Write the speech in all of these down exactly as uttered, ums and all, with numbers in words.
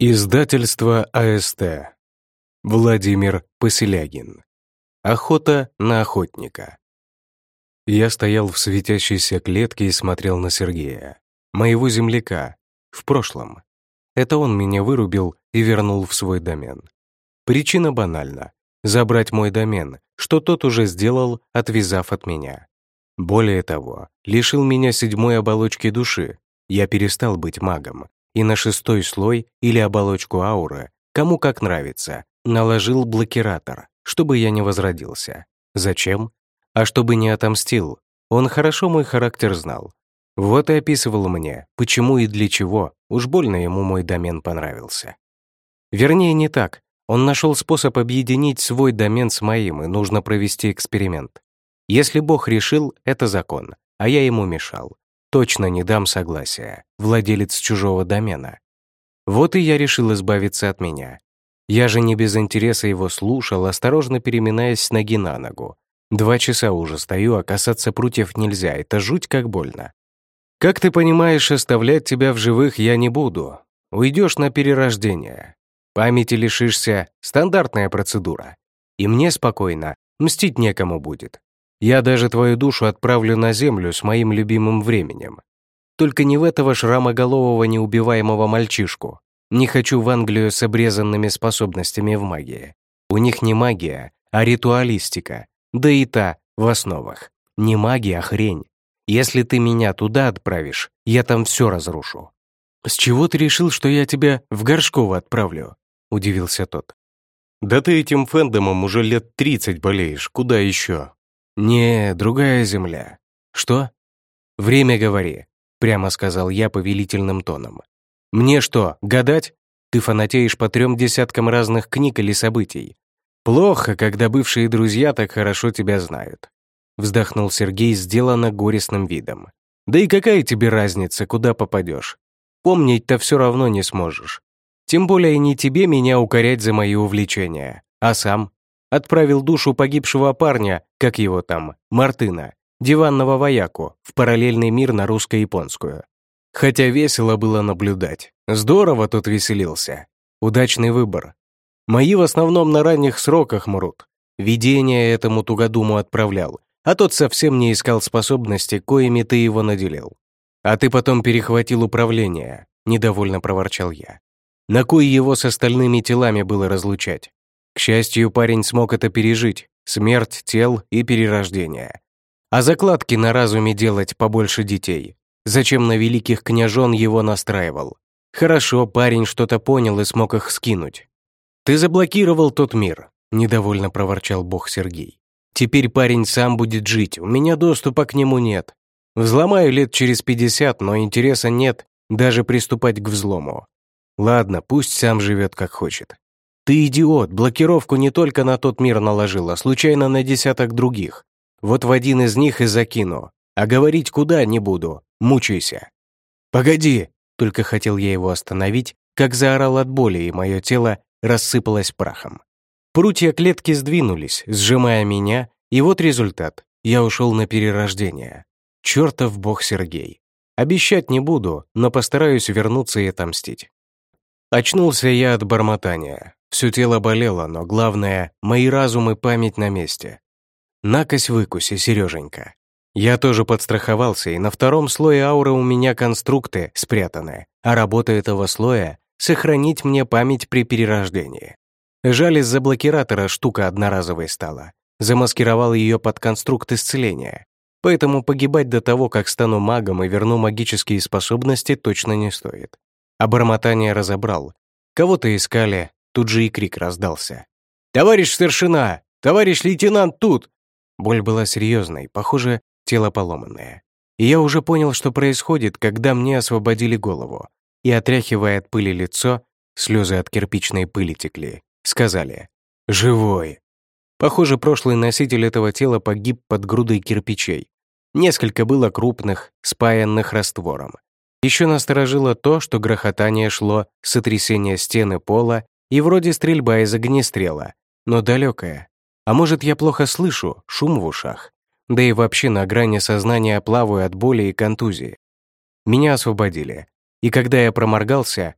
Издательство АСТ. Владимир Поселягин. Охота на охотника. Я стоял в светящейся клетке и смотрел на Сергея, моего земляка, в прошлом. Это он меня вырубил и вернул в свой домен. Причина банальна — забрать мой домен, что тот уже сделал, отвязав от меня. Более того, лишил меня седьмой оболочки души. Я перестал быть магом, и на шестой слой или оболочку ауры, кому как нравится, наложил блокиратор, чтобы я не возродился. Зачем? А чтобы не отомстил. Он хорошо мой характер знал. Вот и описывал мне, почему и для чего, уж больно ему мой домен понравился. Вернее, не так. Он нашел способ объединить свой домен с моим, и нужно провести эксперимент. Если Бог решил, это закон, а я ему мешал. Точно не дам согласия, владелец чужого домена. Вот и я решил избавиться от меня. Я же не без интереса его слушал, осторожно переминаясь с ноги на ногу. Два часа уже стою, а касаться прутьев нельзя, это жуть как больно. Как ты понимаешь, оставлять тебя в живых я не буду. Уйдешь на перерождение. Памяти лишишься — стандартная процедура. И мне спокойно, мстить некому будет. Я даже твою душу отправлю на землю с моим любимым временем. Только не в этого шрамоголового неубиваемого мальчишку. Не хочу в Англию с обрезанными способностями в магии. У них не магия, а ритуалистика. Да и та в основах. Не магия, а хрень. Если ты меня туда отправишь, я там все разрушу. «С чего ты решил, что я тебя в Горшково отправлю?» — удивился тот. «Да ты этим фэндомом уже лет тридцать болеешь, куда еще?» «Не, другая земля». «Что?» «Время говори», — прямо сказал я повелительным тоном. «Мне что, гадать? Ты фанатеешь по трем десяткам разных книг или событий. Плохо, когда бывшие друзья так хорошо тебя знают». Вздохнул Сергей, сделанно горестным видом. «Да и какая тебе разница, куда попадешь? Помнить-то все равно не сможешь. Тем более не тебе меня укорять за мои увлечения, а сам. Отправил душу погибшего парня, как его там, Мартына, диванного вояку, в параллельный мир на русско-японскую. Хотя весело было наблюдать. Здорово тут веселился. Удачный выбор. Мои в основном на ранних сроках мрут. Видение этому тугодуму отправлял, а тот совсем не искал способности, коими ты его наделил. А ты потом перехватил управление, недовольно проворчал я. На кой его с остальными телами было разлучать? К счастью, парень смог это пережить, смерть тел и перерождение. А закладки на разуме делать побольше детей. Зачем на великих княжон его настраивал? Хорошо, парень что-то понял и смог их скинуть. «Ты заблокировал тот мир», — недовольно проворчал бог Сергей. «Теперь парень сам будет жить, у меня доступа к нему нет. Взломаю лет через пятьдесят, но интереса нет даже приступать к взлому. Ладно, пусть сам живет как хочет. Ты идиот, блокировку не только на тот мир наложил, а случайно на десяток других. Вот в один из них и закину, а говорить куда не буду, мучайся». «Погоди!» — только хотел я его остановить, как заорал от боли, и мое тело рассыпалось прахом. Прутья клетки сдвинулись, сжимая меня, и вот результат. Я ушел на перерождение. Чертов бог Сергей. Обещать не буду, но постараюсь вернуться и отомстить. Очнулся я от бормотания. Все тело болело, но главное, мои разум и память на месте. Накось выкуси, Сереженька. Я тоже подстраховался, и на втором слое ауры у меня конструкты спрятаны, а работа этого слоя — сохранить мне память при перерождении. Жаль, из-за блокиратора штука одноразовой стала. Замаскировал ее под конструкт исцеления. Поэтому погибать до того, как стану магом и верну магические способности, точно не стоит. А бормотание разобрал. Кого-то искали, тут же и крик раздался. «Товарищ старшина! Товарищ лейтенант тут!» Боль была серьезной, похоже, тело поломанное. И я уже понял, что происходит, когда мне освободили голову. И, отряхивая от пыли лицо, слезы от кирпичной пыли текли, сказали «Живой!». Похоже, прошлый носитель этого тела погиб под грудой кирпичей. Несколько было крупных, спаянных раствором. Еще насторожило то, что грохотание шло с сотрясения стены пола и вроде стрельба из огнестрела, но далекая. А может, я плохо слышу, шум в ушах? Да и вообще на грани сознания плаваю от боли и контузии. Меня освободили. И когда я проморгался,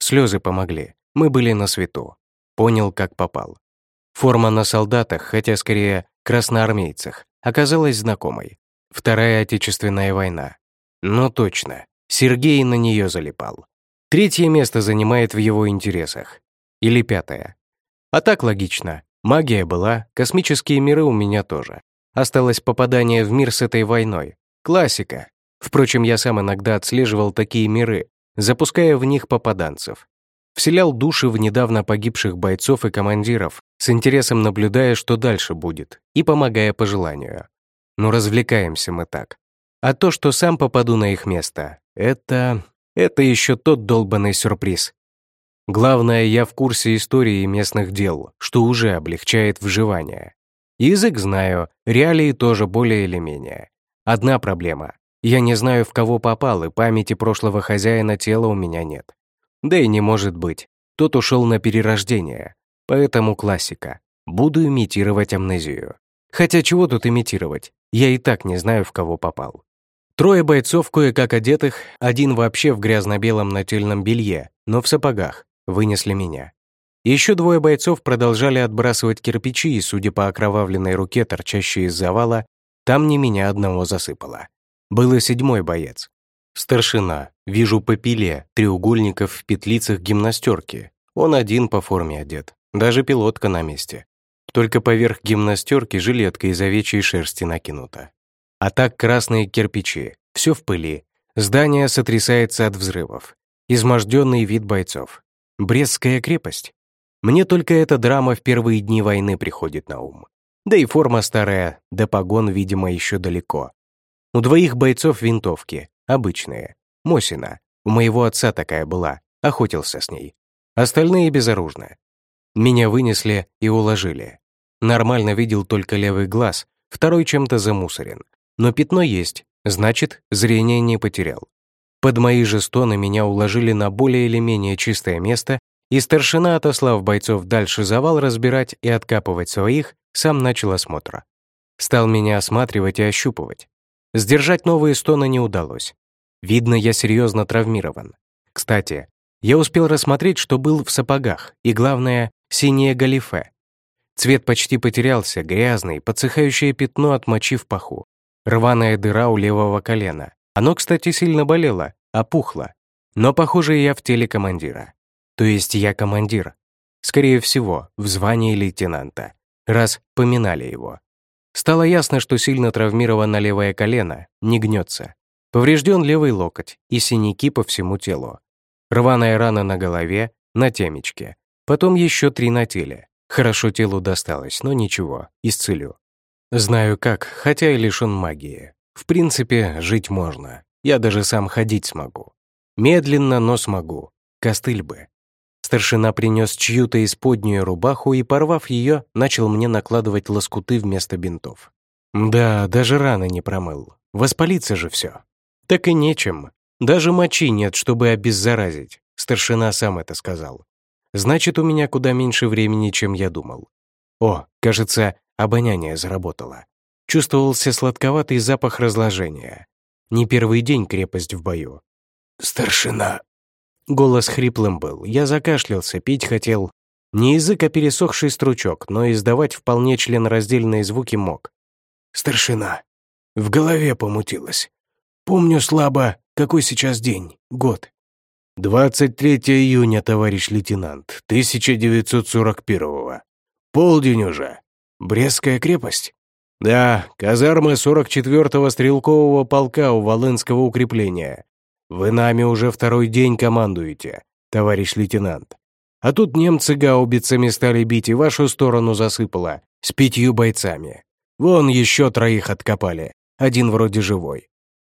Слезы помогли. Мы были на свету. Понял, как попал. Форма на солдатах, хотя скорее красноармейцах, оказалась знакомой. Вторая Отечественная война. Но точно, Сергей на нее залипал. Третье место занимает в его интересах. Или пятое. А так логично. Магия была, космические миры у меня тоже. Осталось попадание в мир с этой войной. Классика. Впрочем, я сам иногда отслеживал такие миры, запуская в них попаданцев. Вселял души в недавно погибших бойцов и командиров, с интересом наблюдая, что дальше будет, и помогая по желанию. Но развлекаемся мы так. А то, что сам попаду на их место, это... это еще тот долбанный сюрприз. Главное, я в курсе истории местных дел, что уже облегчает вживание. Язык знаю, реалии тоже более или менее. Одна проблема. Я не знаю, в кого попал, и памяти прошлого хозяина тела у меня нет. Да и не может быть. Тот ушел на перерождение. Поэтому классика. Буду имитировать амнезию. Хотя чего тут имитировать? Я и так не знаю, в кого попал. Трое бойцов кое-как одетых, один вообще в грязно-белом нательном белье, но в сапогах, вынесли меня. Еще двое бойцов продолжали отбрасывать кирпичи, и, судя по окровавленной руке, торчащей из завала, там не меня одного засыпало. Был и седьмой боец. Старшина. Вижу по пиле, треугольников в петлицах гимнастерки. Он один по форме одет. Даже пилотка на месте. Только поверх гимнастерки жилетка из овечьей шерсти накинута. А так красные кирпичи. Все в пыли. Здание сотрясается от взрывов. Изможденный вид бойцов. Брестская крепость. Мне только эта драма в первые дни войны приходит на ум. Да и форма старая, да погон, видимо, еще далеко. У двоих бойцов винтовки. Обычные. Мосина. У моего отца такая была. Охотился с ней. Остальные безоружны. Меня вынесли и уложили. Нормально видел только левый глаз, второй чем-то замусорен. Но пятно есть, значит, зрение не потерял. Под мои же стоны меня уложили на более или менее чистое место, и старшина, отослав бойцов дальше завал разбирать и откапывать своих, сам начал осмотр. Стал меня осматривать и ощупывать. Сдержать новые стоны не удалось. Видно, я серьезно травмирован. Кстати, я успел рассмотреть, что был в сапогах, и, главное, синее галифе. Цвет почти потерялся, грязный, подсыхающее пятно от мочи в паху. Рваная дыра у левого колена. Оно, кстати, сильно болело, опухло. Но, похоже, я в теле командира. То есть я командир. Скорее всего, в звании лейтенанта. Раз поминали его. Стало ясно, что сильно травмировано левое колено, не гнется. Поврежден левый локоть и синяки по всему телу. Рваная рана на голове, на темечке. Потом еще три на теле. Хорошо телу досталось, но ничего, исцелю. Знаю как, хотя и лишён магии. В принципе, жить можно. Я даже сам ходить смогу. Медленно, но смогу. Костыль бы. Старшина принес чью-то исподнюю рубаху и, порвав ее, начал мне накладывать лоскуты вместо бинтов. Да, даже раны не промыл. Воспалиться же все. Так и нечем. Даже мочи нет, чтобы обеззаразить. Старшина сам это сказал. Значит, у меня куда меньше времени, чем я думал. О, кажется, обоняние заработало. Чувствовался сладковатый запах разложения. Не первый день крепость в бою. «Старшина!» Голос хриплым был. Я закашлялся, пить хотел. Не язык, а пересохший стручок, но издавать вполне членораздельные звуки мог. «Старшина!» В голове помутилось. Помню слабо, какой сейчас день, год. двадцать третьего июня, товарищ лейтенант, тысяча девятьсот сорок первого. Полдень уже. Брестская крепость? Да, казармы сорок четвёртого стрелкового полка у Волынского укрепления. Вы нами уже второй день командуете, товарищ лейтенант. А тут немцы гаубицами стали бить и вашу сторону засыпало, с пятью бойцами. Вон еще троих откопали, один вроде живой.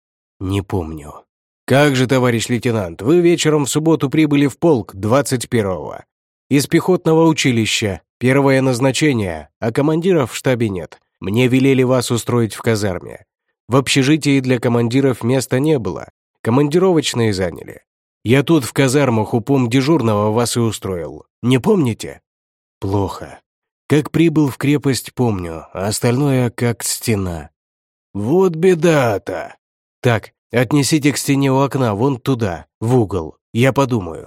Не помню. Как же, товарищ лейтенант, вы вечером в субботу прибыли в полк двадцать первого. Из пехотного училища, первое назначение, а командиров в штабе нет. Мне велели вас устроить в казарме. В общежитии для командиров места не было, командировочные заняли. Я тут в казармах у пом дежурного вас и устроил. Не помните? Плохо. Как прибыл в крепость, помню, а остальное как стена. Вот беда-то. Так, отнесите к стене у окна, вон туда, в угол. Я подумаю.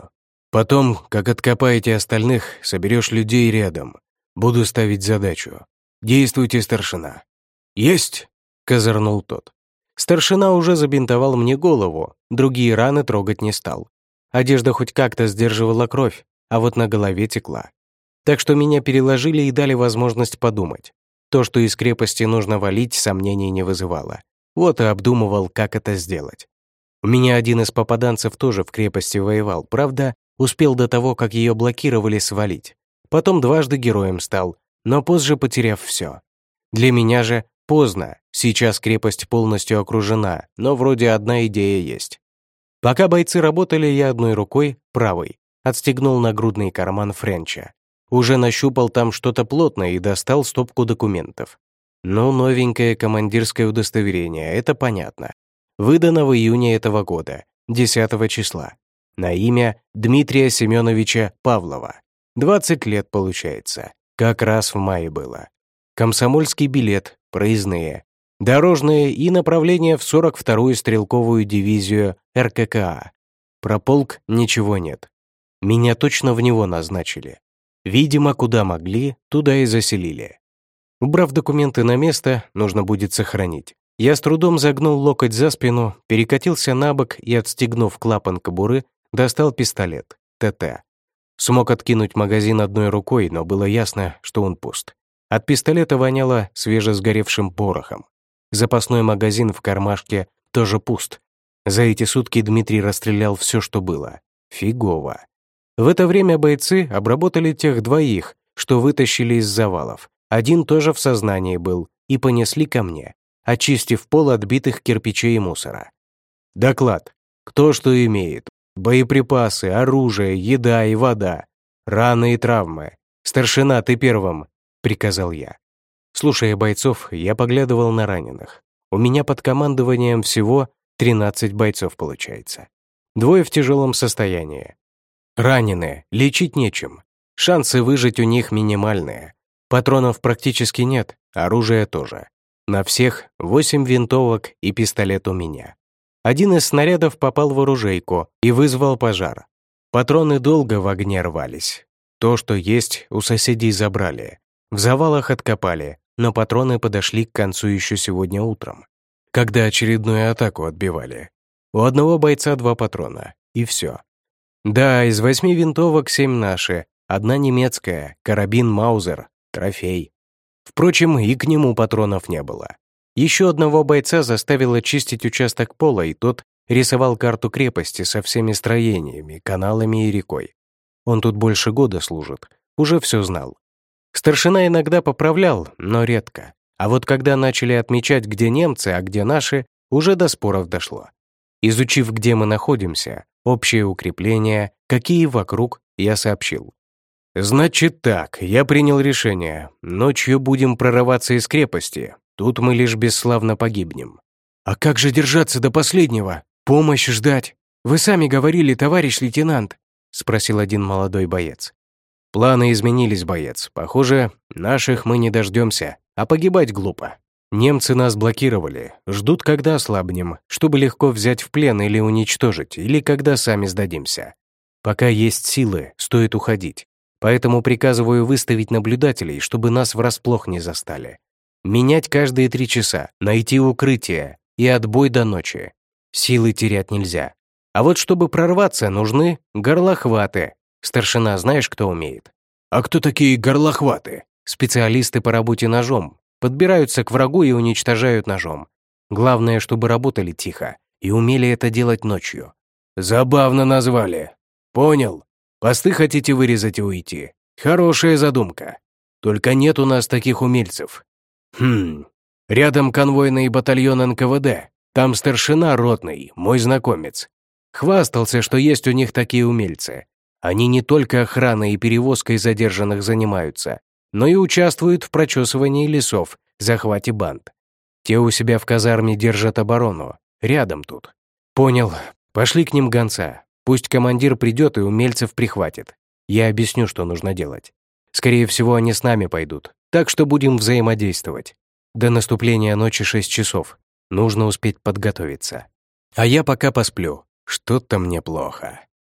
Потом, как откопаете остальных, соберешь людей рядом. Буду ставить задачу. Действуйте, старшина». «Есть!» — козырнул тот. Старшина уже забинтовал мне голову, другие раны трогать не стал. Одежда хоть как-то сдерживала кровь, а вот на голове текла. Так что меня переложили и дали возможность подумать. То, что из крепости нужно валить, сомнений не вызывало. Вот и обдумывал, как это сделать. У меня один из попаданцев тоже в крепости воевал, правда, успел до того, как ее блокировали, свалить. Потом дважды героем стал, но позже потеряв все. Для меня же поздно, сейчас крепость полностью окружена, но вроде одна идея есть. Пока бойцы работали, я одной рукой, правой, отстегнул нагрудный карман Френча. Уже нащупал там что-то плотное и достал стопку документов. Ну, новенькое командирское удостоверение, это понятно. Выдано в июне этого года, десятого числа. На имя Дмитрия Семеновича Павлова. двадцать лет получается. Как раз в мае было. Комсомольский билет, проездные, дорожные и направление в сорок вторую стрелковую дивизию эр ка ка а. Про полк ничего нет. Меня точно в него назначили. Видимо, куда могли, туда и заселили. Убрав документы на место, нужно будет сохранить. Я с трудом загнул локоть за спину, перекатился на бок и, отстегнув клапан кобуры, достал пистолет, тэ тэ. Смог откинуть магазин одной рукой, но было ясно, что он пуст. От пистолета воняло свежесгоревшим порохом. Запасной магазин в кармашке тоже пуст. За эти сутки Дмитрий расстрелял все, что было. Фигово. В это время бойцы обработали тех двоих, что вытащили из завалов. Один тоже в сознании был, и понесли ко мне, очистив пол от битых кирпичей и мусора. Доклад. Кто что имеет. Боеприпасы, оружие, еда и вода. Раны и травмы. Старшина, ты первым, приказал я. Слушая бойцов, я поглядывал на раненых. У меня под командованием всего тринадцать бойцов получается. Двое в тяжелом состоянии. Раненые, лечить нечем. Шансы выжить у них минимальные. Патронов практически нет, оружия тоже. На всех восемь винтовок и пистолет у меня. Один из снарядов попал в оружейку и вызвал пожар. Патроны долго в огне рвались. То, что есть, у соседей забрали. В завалах откопали, но патроны подошли к концу еще сегодня утром, когда очередную атаку отбивали. У одного бойца два патрона, и все. Да, из восьми винтовок семь наши, одна немецкая, карабин Маузер, трофей. Впрочем, и к нему патронов не было. Еще одного бойца заставило чистить участок пола, и тот рисовал карту крепости со всеми строениями, каналами и рекой. Он тут больше года служит, уже все знал. Старшина иногда поправлял, но редко. А вот когда начали отмечать, где немцы, а где наши, уже до споров дошло. Изучив, где мы находимся, общее укрепление, какие вокруг, я сообщил. «Значит так, я принял решение. Ночью будем прорываться из крепости. Тут мы лишь бесславно погибнем». «А как же держаться до последнего? Помощь ждать? Вы сами говорили, товарищ лейтенант», — спросил один молодой боец. «Планы изменились, боец. Похоже, наших мы не дождемся, а погибать глупо. Немцы нас блокировали, ждут, когда ослабнем, чтобы легко взять в плен или уничтожить, или когда сами сдадимся. Пока есть силы, стоит уходить. Поэтому приказываю выставить наблюдателей, чтобы нас врасплох не застали. Менять каждые три часа, найти укрытие и отбой до ночи. Силы терять нельзя. А вот чтобы прорваться, нужны горлохваты. Старшина, знаешь, кто умеет?» «А кто такие горлохваты?» «Специалисты по работе ножом. Подбираются к врагу и уничтожают ножом. Главное, чтобы работали тихо и умели это делать ночью». «Забавно назвали. Понял. Посты хотите вырезать и уйти? Хорошая задумка. Только нет у нас таких умельцев. Хм. Рядом конвойный батальон эн ка вэ дэ. Там старшина ротный, мой знакомец. Хвастался, что есть у них такие умельцы. Они не только охраной и перевозкой задержанных занимаются, но и участвуют в прочесывании лесов, захвате банд. Те у себя в казарме держат оборону. Рядом тут. Понял. Пошли к ним гонца. Пусть командир придет и умельцев прихватит. Я объясню, что нужно делать. Скорее всего, они с нами пойдут, так что будем взаимодействовать. До наступления ночи шесть часов. Нужно успеть подготовиться. А я пока посплю. Что-то мне плохо.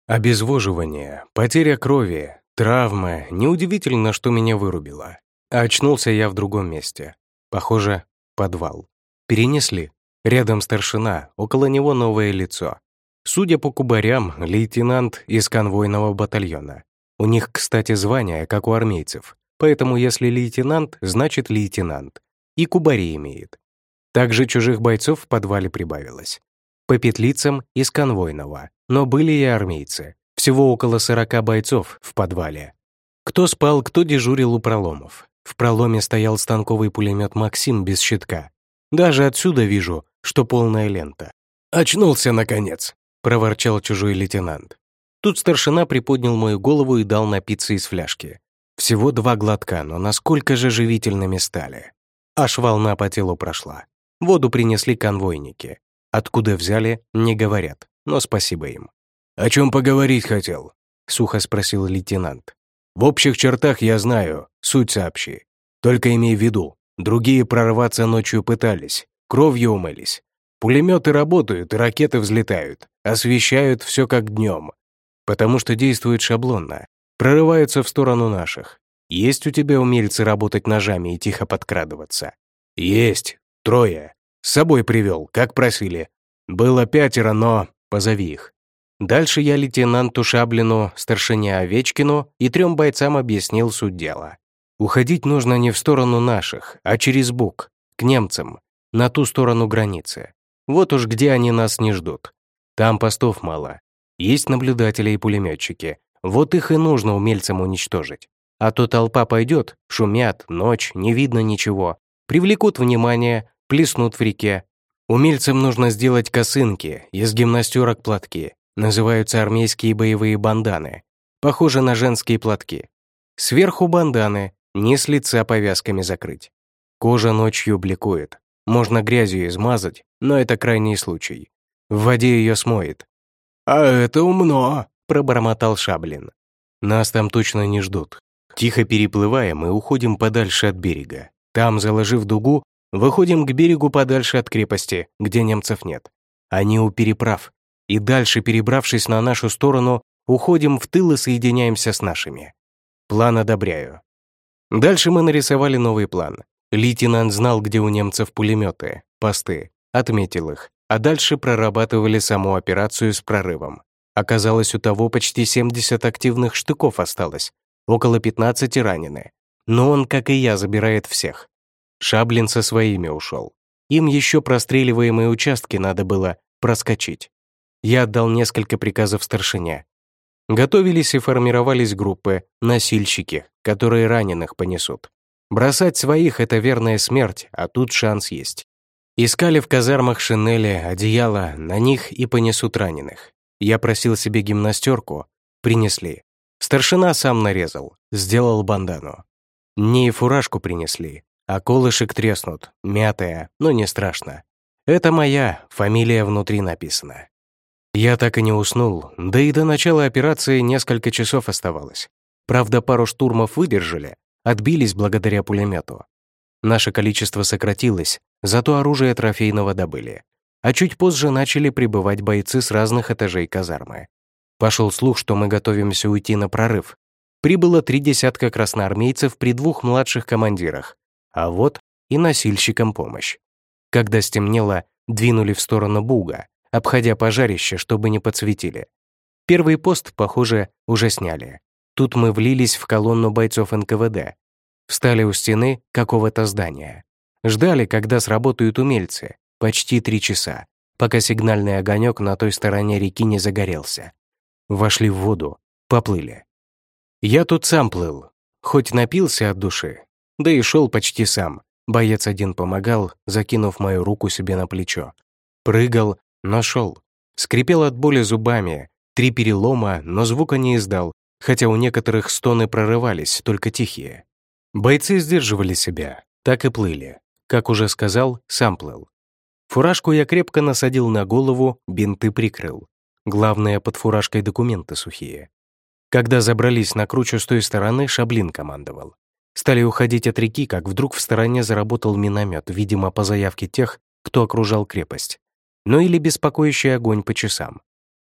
Обезвоживание, потеря крови, травмы. Неудивительно, что меня вырубило. А очнулся я в другом месте. Похоже, подвал. Перенесли. Рядом старшина, около него новое лицо. Судя по кубарям, лейтенант из конвойного батальона. У них, кстати, звание, как у армейцев. Поэтому если лейтенант, значит лейтенант. И кубари имеет. Также чужих бойцов в подвале прибавилось. По петлицам из конвойного, но были и армейцы. Всего около сорока бойцов в подвале. Кто спал, кто дежурил у проломов. В проломе стоял станковый пулемет «Максим» без щитка. Даже отсюда вижу, что полная лента. «Очнулся, наконец!» — проворчал чужой лейтенант. Тут старшина приподнял мою голову и дал напиться из фляжки. Всего два глотка, но насколько же живительными стали. Аж волна по телу прошла. Воду принесли конвойники. Откуда взяли, не говорят, но спасибо им. «О чем поговорить хотел?» — сухо спросил лейтенант. «В общих чертах я знаю, суть сообщи. Только имей в виду, другие прорваться ночью пытались, кровью умылись. Пулеметы работают и ракеты взлетают, освещают все как днем. Потому что действуют шаблонно, прорываются в сторону наших. Есть у тебя умельцы работать ножами и тихо подкрадываться?» «Есть, трое. С собой привел, как просили. Было пятеро, но позови их». Дальше я лейтенанту Шаблину, старшине Овечкину и трем бойцам объяснил суть дела. Уходить нужно не в сторону наших, а через Буг, к немцам, на ту сторону границы. Вот уж где они нас не ждут. Там постов мало. Есть наблюдатели и пулеметчики. Вот их и нужно умельцам уничтожить. А то толпа пойдет, шумят, ночь, не видно ничего. Привлекут внимание, плеснут в реке. Умельцам нужно сделать косынки, из гимнастерок платки. Называются армейские боевые банданы. Похожи на женские платки. Сверху банданы, не с лица повязками закрыть. Кожа ночью бликует. Можно грязью измазать, но это крайний случай. В воде ее смоет. «А это умно», — пробормотал Шаблин. «Нас там точно не ждут. Тихо переплываем мы уходим подальше от берега. Там, заложив дугу, выходим к берегу подальше от крепости, где немцев нет. Они у переправ. И дальше, перебравшись на нашу сторону, уходим в тыл и соединяемся с нашими. План одобряю». Дальше мы нарисовали новый план. Лейтенант знал, где у немцев пулеметы, посты, отметил их, а дальше прорабатывали саму операцию с прорывом. Оказалось, у того почти семьдесят активных штыков осталось, около пятнадцати ранены. Но он, как и я, забирает всех. Шаблин со своими ушел. Им еще простреливаемые участки надо было проскочить. Я отдал несколько приказов старшине. Готовились и формировались группы, носильщики, которые раненых понесут. Бросать своих — это верная смерть, а тут шанс есть. Искали в казармах шинели, одеяла, на них и понесут раненых. Я просил себе гимнастерку, принесли. Старшина сам нарезал, сделал бандану. Мне и фуражку принесли, а колышек треснут, мятая, но не страшно. Это моя, фамилия внутри написана. Я так и не уснул, да и до начала операции несколько часов оставалось. Правда, пару штурмов выдержали, отбились благодаря пулемету. Наше количество сократилось, зато оружие трофейного добыли. А чуть позже начали прибывать бойцы с разных этажей казармы. Пошел слух, что мы готовимся уйти на прорыв. Прибыло три десятка красноармейцев при двух младших командирах, а вот и носильщикам помощь. Когда стемнело, двинули в сторону Буга, обходя пожарище, чтобы не подсветили. Первый пост, похоже, уже сняли. Тут мы влились в колонну бойцов эн ка вэ дэ. Встали у стены какого-то здания. Ждали, когда сработают умельцы, почти три часа, пока сигнальный огонек на той стороне реки не загорелся. Вошли в воду, поплыли. Я тут сам плыл, хоть напился от души, да и шел почти сам. Боец один помогал, закинув мою руку себе на плечо. Прыгал, но шел. Скрипел от боли зубами, три перелома, но звука не издал, хотя у некоторых стоны прорывались, только тихие. Бойцы сдерживали себя, так и плыли. Как уже сказал, сам плыл. Фуражку я крепко насадил на голову, бинты прикрыл. Главное, под фуражкой документы сухие. Когда забрались на кручу с той стороны, Шаблин командовал. Стали уходить от реки, как вдруг в стороне заработал миномет, видимо, по заявке тех, кто окружал крепость. Ну или беспокоящий огонь по часам.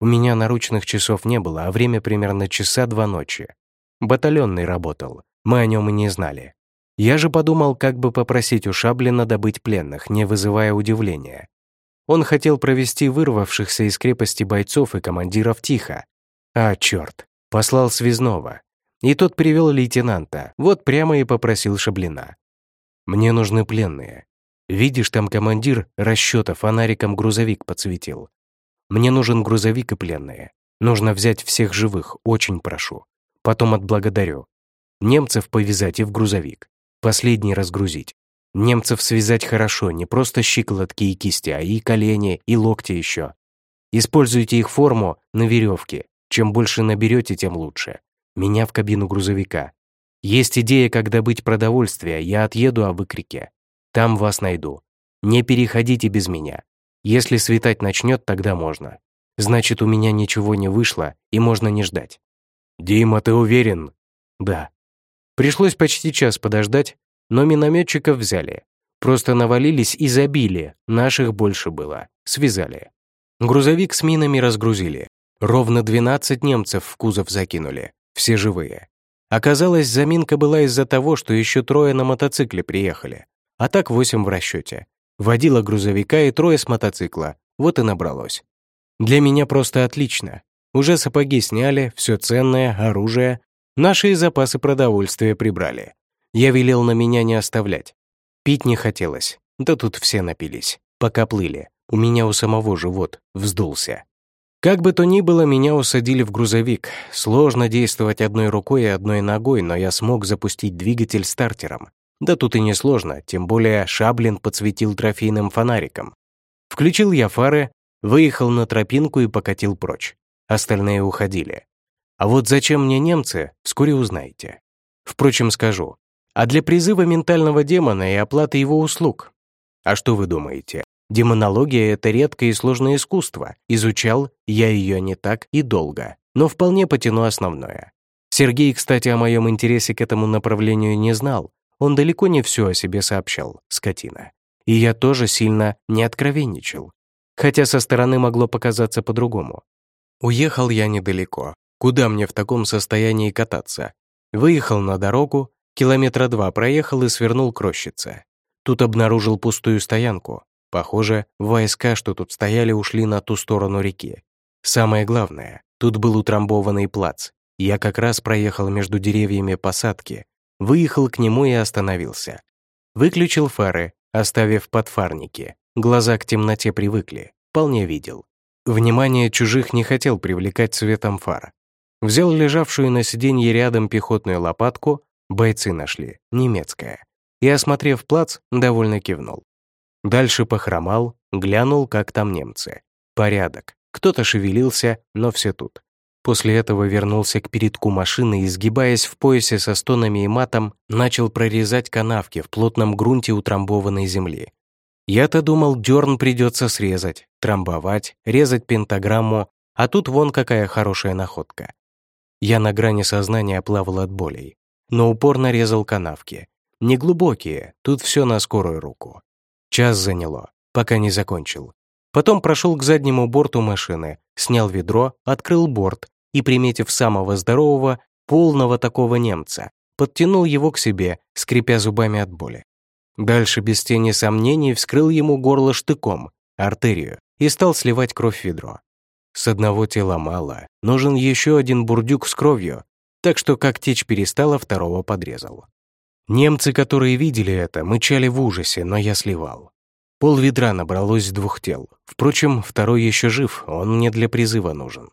У меня наручных часов не было, а время примерно часа два ночи. Батальонный работал, мы о нем и не знали. Я же подумал, как бы попросить у Шаблина добыть пленных, не вызывая удивления. Он хотел провести вырвавшихся из крепости бойцов и командиров тихо. А, черт, послал связного. И тот привел лейтенанта, вот прямо и попросил Шаблина. «Мне нужны пленные. Видишь, там командир расчета фонариком грузовик подсветил. Мне нужен грузовик и пленные. Нужно взять всех живых, очень прошу. Потом отблагодарю. Немцев повязать и в грузовик. Последний разгрузить. Немцев связать хорошо, не просто щиколотки и кисти, а и колени, и локти еще. Используйте их форму на веревке. Чем больше наберете, тем лучше. Меня в кабину грузовика. Есть идея, как добыть продовольствие, я отъеду, а вы к реке. Там вас найду. Не переходите без меня. Если светать начнет, тогда можно. Значит, у меня ничего не вышло, и можно не ждать». «Дима, ты уверен?» «Да». Пришлось почти час подождать, но минометчиков взяли. Просто навалились и забили, наших больше было. Связали. Грузовик с минами разгрузили. Ровно двенадцать немцев в кузов закинули, все живые. Оказалось, заминка была из-за того, что еще трое на мотоцикле приехали, а так восемь в расчете. Водила грузовика и трое с мотоцикла, вот и набралось. Для меня просто отлично. Уже сапоги сняли, все ценное, оружие. Наши запасы продовольствия прибрали. Я велел на меня не оставлять. Пить не хотелось, да тут все напились, пока плыли. У меня у самого живот вздулся. Как бы то ни было, меня усадили в грузовик. Сложно действовать одной рукой и одной ногой, но я смог запустить двигатель стартером. Да тут и не сложно, тем более Шаблин подсветил трофейным фонариком. Включил я фары, выехал на тропинку и покатил прочь. Остальные уходили. А вот зачем мне немцы, вскоре узнаете. Впрочем, скажу. А для призыва ментального демона и оплаты его услуг. А что вы думаете? Демонология — это редкое и сложное искусство. Изучал я ее не так и долго, но вполне потяну основное. Сергей, кстати, о моем интересе к этому направлению не знал. Он далеко не все о себе сообщал, скотина. И я тоже сильно не откровенничал. Хотя со стороны могло показаться по-другому. Уехал я недалеко. Куда мне в таком состоянии кататься? Выехал на дорогу, километра два проехал и свернул к рощице. Тут обнаружил пустую стоянку. Похоже, войска, что тут стояли, ушли на ту сторону реки. Самое главное, тут был утрамбованный плац. Я как раз проехал между деревьями посадки, выехал к нему и остановился. Выключил фары, оставив подфарники. Глаза к темноте привыкли, вполне видел. Внимание чужих не хотел привлекать светом фар. Взял лежавшую на сиденье рядом пехотную лопатку, бойцы нашли, немецкая, и, осмотрев плац, довольно кивнул. Дальше похромал, глянул, как там немцы. Порядок. Кто-то шевелился, но все тут. После этого вернулся к передку машины и, сгибаясь в поясе со стонами и матом, начал прорезать канавки в плотном грунте утрамбованной земли. Я-то думал, дерн придется срезать, трамбовать, резать пентаграмму, а тут вон какая хорошая находка. Я на грани сознания плавал от болей, но упорно резал канавки. Неглубокие, тут все на скорую руку. Час заняло, пока не закончил. Потом прошел к заднему борту машины, снял ведро, открыл борт и, приметив самого здорового, полного такого немца, подтянул его к себе, скрипя зубами от боли. Дальше без тени сомнений вскрыл ему горло штыком, артерию, и стал сливать кровь в ведро. С одного тела мало, нужен еще один бурдюк с кровью, так что как течь перестала, второго подрезал. Немцы, которые видели это, мычали в ужасе, но я сливал. Пол ведра набралось с двух тел. Впрочем, второй еще жив, он мне для призыва нужен.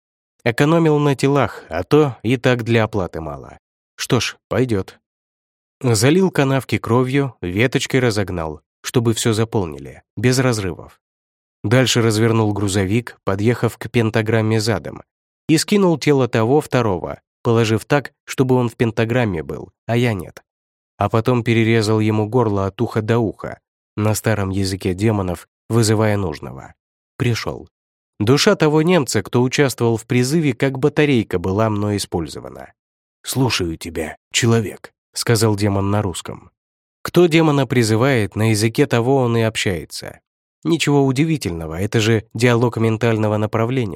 Экономил на телах, а то и так для оплаты мало. Что ж, пойдет. Залил канавки кровью, веточкой разогнал, чтобы все заполнили, без разрывов. Дальше развернул грузовик, подъехав к пентаграмме задом, и скинул тело того второго, положив так, чтобы он в пентаграмме был, а я нет. А потом перерезал ему горло от уха до уха, на старом языке демонов, вызывая нужного. Пришел. Душа того немца, кто участвовал в призыве, как батарейка была мной использована. «Слушаю тебя, человек», — сказал демон на русском. Кто демона призывает, на языке того он и общается. Ничего удивительного, это же диалог ментального направления.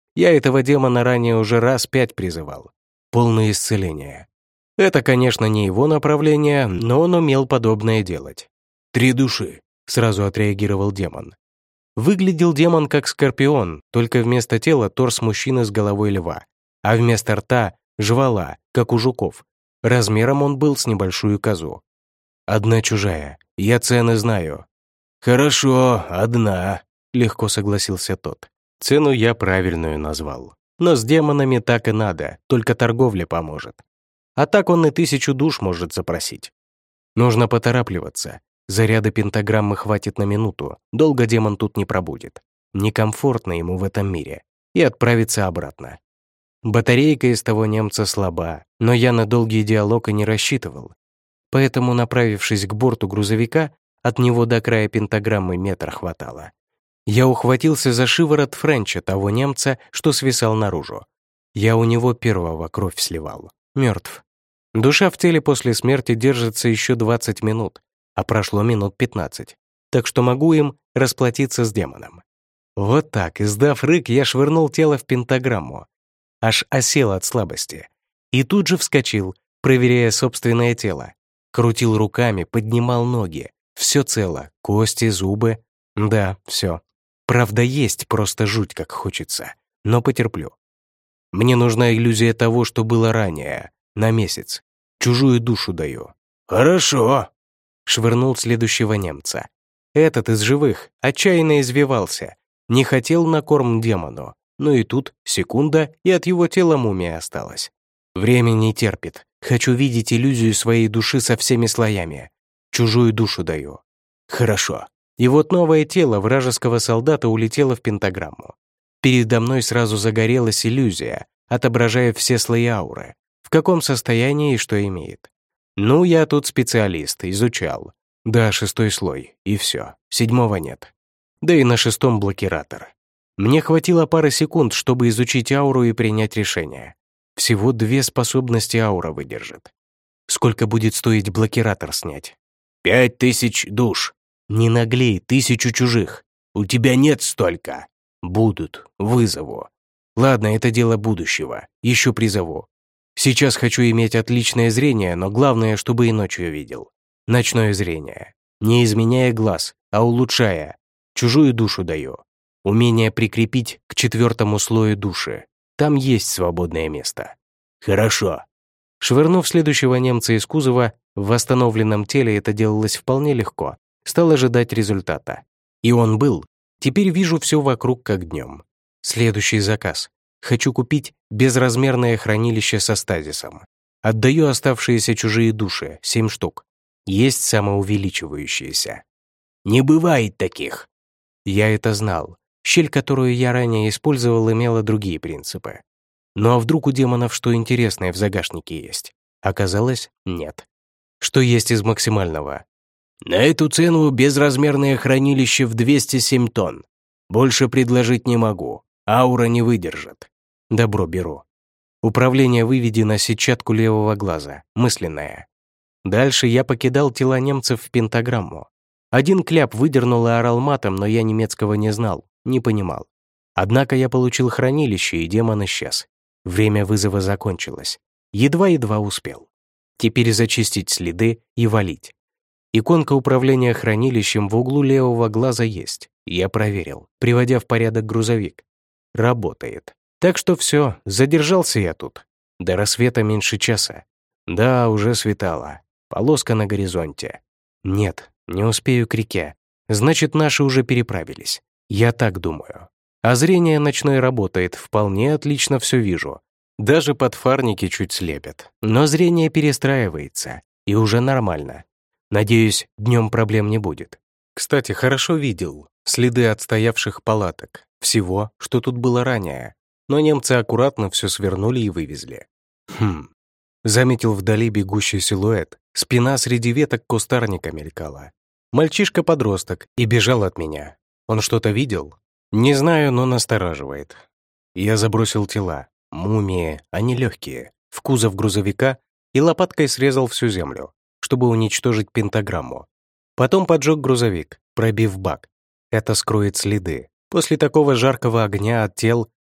Я этого демона ранее уже раз пять призывал. Полное исцеление. Это, конечно, не его направление, но он умел подобное делать. «Три души», — сразу отреагировал демон. Выглядел демон как скорпион, только вместо тела торс мужчины с головой льва, а вместо рта — жвала, как у жуков. Размером он был с небольшую козу. «Одна чужая. Я цены знаю». «Хорошо, одна», — легко согласился тот. Цену я правильную назвал. Но с демонами так и надо, только торговля поможет. А так он и тысячу душ может запросить. Нужно поторапливаться. Заряда пентаграммы хватит на минуту, долго демон тут не пробудет. Некомфортно ему в этом мире. И отправиться обратно. Батарейка из того немца слаба, но я на долгий диалог и не рассчитывал. Поэтому, направившись к борту грузовика, от него до края пентаграммы метра хватало. Я ухватился за шиворот Френча, того немца, что свисал наружу. Я у него первого кровь сливал. Мертв. Душа в теле после смерти держится еще двадцать минут, а прошло минут пятнадцать. Так что могу им расплатиться с демоном. Вот так, издав рык, я швырнул тело в пентаграмму. Аж осел от слабости. И тут же вскочил, проверяя собственное тело. Крутил руками, поднимал ноги. Все цело, кости, зубы. Да, все. Правда, есть просто жуть, как хочется. Но потерплю. Мне нужна иллюзия того, что было ранее. На месяц. Чужую душу даю. «Хорошо», — швырнул следующего немца. Этот из живых отчаянно извивался. Не хотел на корм демону. Но и тут секунда, и от его тела мумия осталась. Время не терпит. Хочу видеть иллюзию своей души со всеми слоями. Чужую душу даю. Хорошо. И вот новое тело вражеского солдата улетело в пентаграмму. Передо мной сразу загорелась иллюзия, отображая все слои ауры, в каком состоянии и что имеет. Ну, я тут специалист, изучал. Да, шестой слой, и все. Седьмого нет. Да и на шестом блокиратор. Мне хватило пары секунд, чтобы изучить ауру и принять решение. Всего две способности аура выдержит. Сколько будет стоить блокиратор снять? Пять тысяч душ. Не наглей, тысячу чужих. У тебя нет столько. Будут, вызову. Ладно, это дело будущего. Еще призову. Сейчас хочу иметь отличное зрение, но главное, чтобы и ночью видел. Ночное зрение. Не изменяя глаз, а улучшая. Чужую душу даю. Умение прикрепить к четвертому слою души. Там есть свободное место. Хорошо. Швырнув следующего немца из кузова, в восстановленном теле это делалось вполне легко. Стал ожидать результата. И он был. Теперь вижу все вокруг как днем. Следующий заказ. Хочу купить безразмерное хранилище со стазисом. Отдаю оставшиеся чужие души, семь штук. Есть самоувеличивающиеся. Не бывает таких. Я это знал. Щель, которую я ранее использовал, имела другие принципы. Ну а вдруг у демонов что интересное в загашнике есть? Оказалось, нет. Что есть из максимального? На эту цену безразмерное хранилище в двести семь тонн. Больше предложить не могу. Аура не выдержит. Добро беру. Управление выведи на сетчатку левого глаза. Мысленное. Дальше я покидал тела немцев в пентаграмму. Один кляп выдернул и орал матом, но я немецкого не знал, не понимал. Однако я получил хранилище, и демон исчез. Время вызова закончилось. Едва-едва успел. Теперь зачистить следы и валить. Иконка управления хранилищем в углу левого глаза есть. Я проверил, приводя в порядок грузовик. Работает. Так что все, задержался я тут. До рассвета меньше часа. Да, уже светало. Полоска на горизонте. Нет, не успею к реке. Значит, наши уже переправились. Я так думаю. А зрение ночное работает, вполне отлично все вижу. Даже подфарники чуть слепят. Но зрение перестраивается, и уже нормально. Надеюсь, днем проблем не будет. Кстати, хорошо видел следы отстоявших палаток. Всего, что тут было ранее. Но немцы аккуратно все свернули и вывезли. Хм. Заметил вдали бегущий силуэт. Спина среди веток кустарника мелькала. Мальчишка-подросток и бежал от меня. Он что-то видел? Не знаю, но настораживает. Я забросил тела. Мумии, они легкие. В кузов грузовика и лопаткой срезал всю землю, чтобы уничтожить пентаграмму. Потом поджег грузовик, пробив бак. Это скроет следы. После такого жаркого огня от тел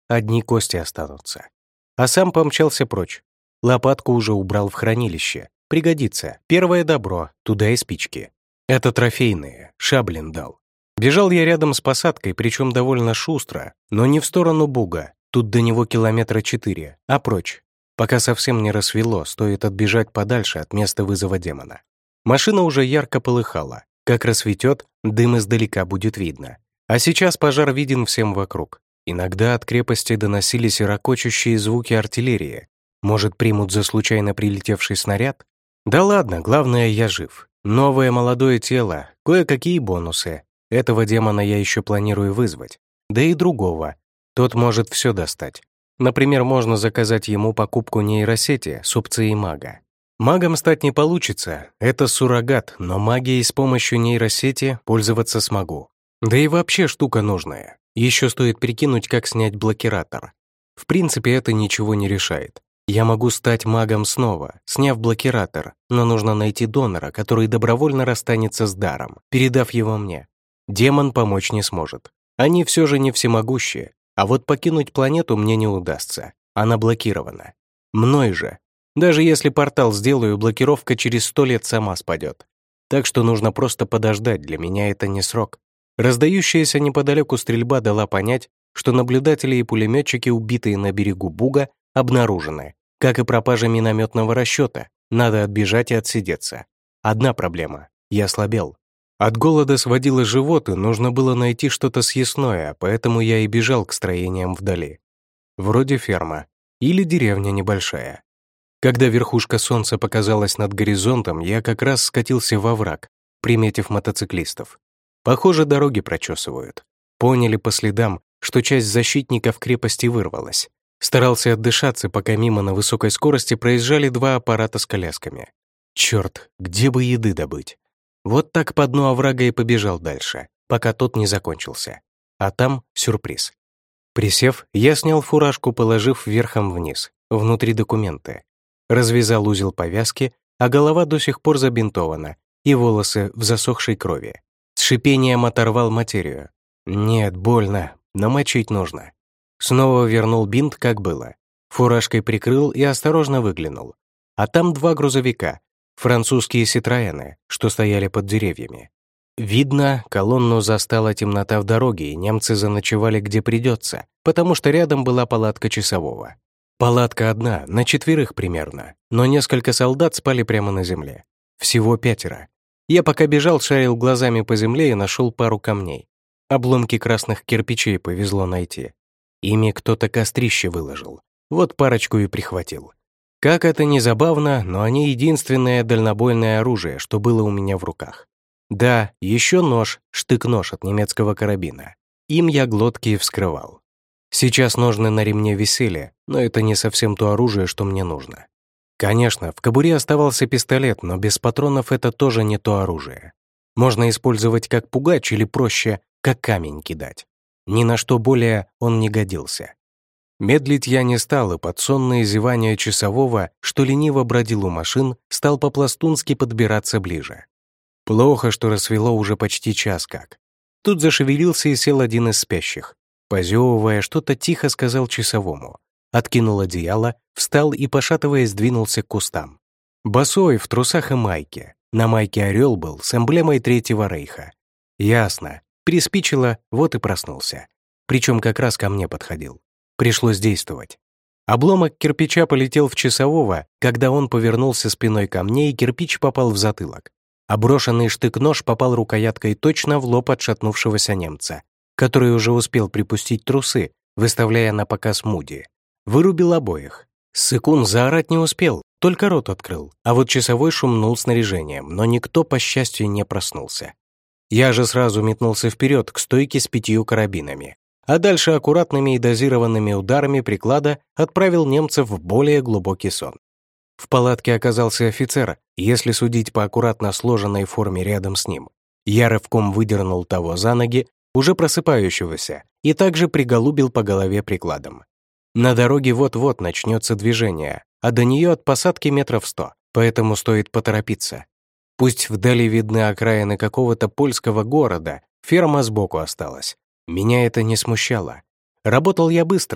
одни кости останутся. А сам помчался прочь. Лопатку уже убрал в хранилище. Пригодится. Первое добро, туда и спички. Это трофейные, Шаблин дал. Бежал я рядом с посадкой, причем довольно шустро, но не в сторону Буга, тут до него километра четыре, а прочь. Пока совсем не рассвело, стоит отбежать подальше от места вызова демона. Машина уже ярко полыхала. Как рассветет, дым издалека будет видно. А сейчас пожар виден всем вокруг. Иногда от крепости доносились ракочущие звуки артиллерии. Может, примут за случайно прилетевший снаряд? Да ладно, главное, я жив. Новое молодое тело, кое-какие бонусы. Этого демона я еще планирую вызвать. Да и другого. Тот может все достать. Например, можно заказать ему покупку нейросети с опцией мага. Магом стать не получится, это суррогат, но магией с помощью нейросети пользоваться смогу. Да и вообще штука нужная. Еще стоит прикинуть, как снять блокиратор. В принципе, это ничего не решает. Я могу стать магом снова, сняв блокиратор, но нужно найти донора, который добровольно расстанется с даром, передав его мне. Демон помочь не сможет. Они все же не всемогущие, а вот покинуть планету мне не удастся. Она блокирована. Мной же. Даже если портал сделаю, блокировка через сто лет сама спадет. Так что нужно просто подождать, для меня это не срок. Раздающаяся неподалеку стрельба дала понять, что наблюдатели и пулеметчики, убитые на берегу Буга, обнаружены, как и пропажа минометного расчета. Надо отбежать и отсидеться. Одна проблема — я ослабел. От голода сводило живот, и нужно было найти что-то съестное, поэтому я и бежал к строениям вдали. Вроде ферма или деревня небольшая. Когда верхушка солнца показалась над горизонтом, я как раз скатился во враг, приметив мотоциклистов. Похоже, дороги прочесывают. Поняли по следам, что часть защитников крепости вырвалась. Старался отдышаться, пока мимо на высокой скорости проезжали два аппарата с колясками. Черт, где бы еды добыть? Вот так по дну оврага и побежал дальше, пока тот не закончился. А там сюрприз. Присев, я снял фуражку, положив верхом вниз, внутри документы. Развязал узел повязки, а голова до сих пор забинтована, и волосы в засохшей крови. С шипением оторвал материю. Нет, больно, намочить нужно. Снова вернул бинт, как было. Фуражкой прикрыл и осторожно выглянул. А там два грузовика, французские «Ситроэны», что стояли под деревьями. Видно, колонну застала темнота в дороге, и немцы заночевали где придется, потому что рядом была палатка часового. Палатка одна, на четверых примерно, но несколько солдат спали прямо на земле. Всего пятеро. Я пока бежал, шарил глазами по земле и нашел пару камней. Обломки красных кирпичей повезло найти. Ими кто-то кострище выложил. Вот парочку и прихватил. Как это ни забавно, но они единственное дальнобойное оружие, что было у меня в руках. Да, еще нож, штык-нож от немецкого карабина. Им я глотки вскрывал. Сейчас ножны на ремне висели, но это не совсем то оружие, что мне нужно. Конечно, в кобуре оставался пистолет, но без патронов это тоже не то оружие. Можно использовать как пугач или проще, как камень кидать. Ни на что более он не годился. Медлить я не стал, и под сонное зевание часового, что лениво бродил у машин, стал по-пластунски подбираться ближе. Плохо, что рассвело уже почти час как. Тут зашевелился и сел один из спящих. Позевывая, что-то тихо сказал часовому. Откинул одеяло, встал и, пошатываясь, двинулся к кустам. Босой, в трусах и майке. На майке орел был с эмблемой Третьего Рейха. Ясно. Приспичило, вот и проснулся. Причем как раз ко мне подходил. Пришлось действовать. Обломок кирпича полетел в часового, когда он повернулся спиной ко мне, и кирпич попал в затылок. А брошенный штык-нож попал рукояткой точно в лоб отшатнувшегося немца, который уже успел припустить трусы, выставляя на показ Муди. Вырубил обоих. Ссыкун заорать не успел, только рот открыл, а вот часовой шумнул снаряжением, но никто, по счастью, не проснулся. Я же сразу метнулся вперед к стойке с пятью карабинами, а дальше аккуратными и дозированными ударами приклада отправил немцев в более глубокий сон. В палатке оказался офицер, если судить по аккуратно сложенной форме рядом с ним. Я рывком выдернул того за ноги, уже просыпающегося, и также приголубил по голове прикладом. На дороге вот-вот начнется движение, а до нее от посадки метров сто, поэтому стоит поторопиться. Пусть вдали видны окраины какого-то польского города, ферма сбоку осталась. Меня это не смущало. Работал я быстро,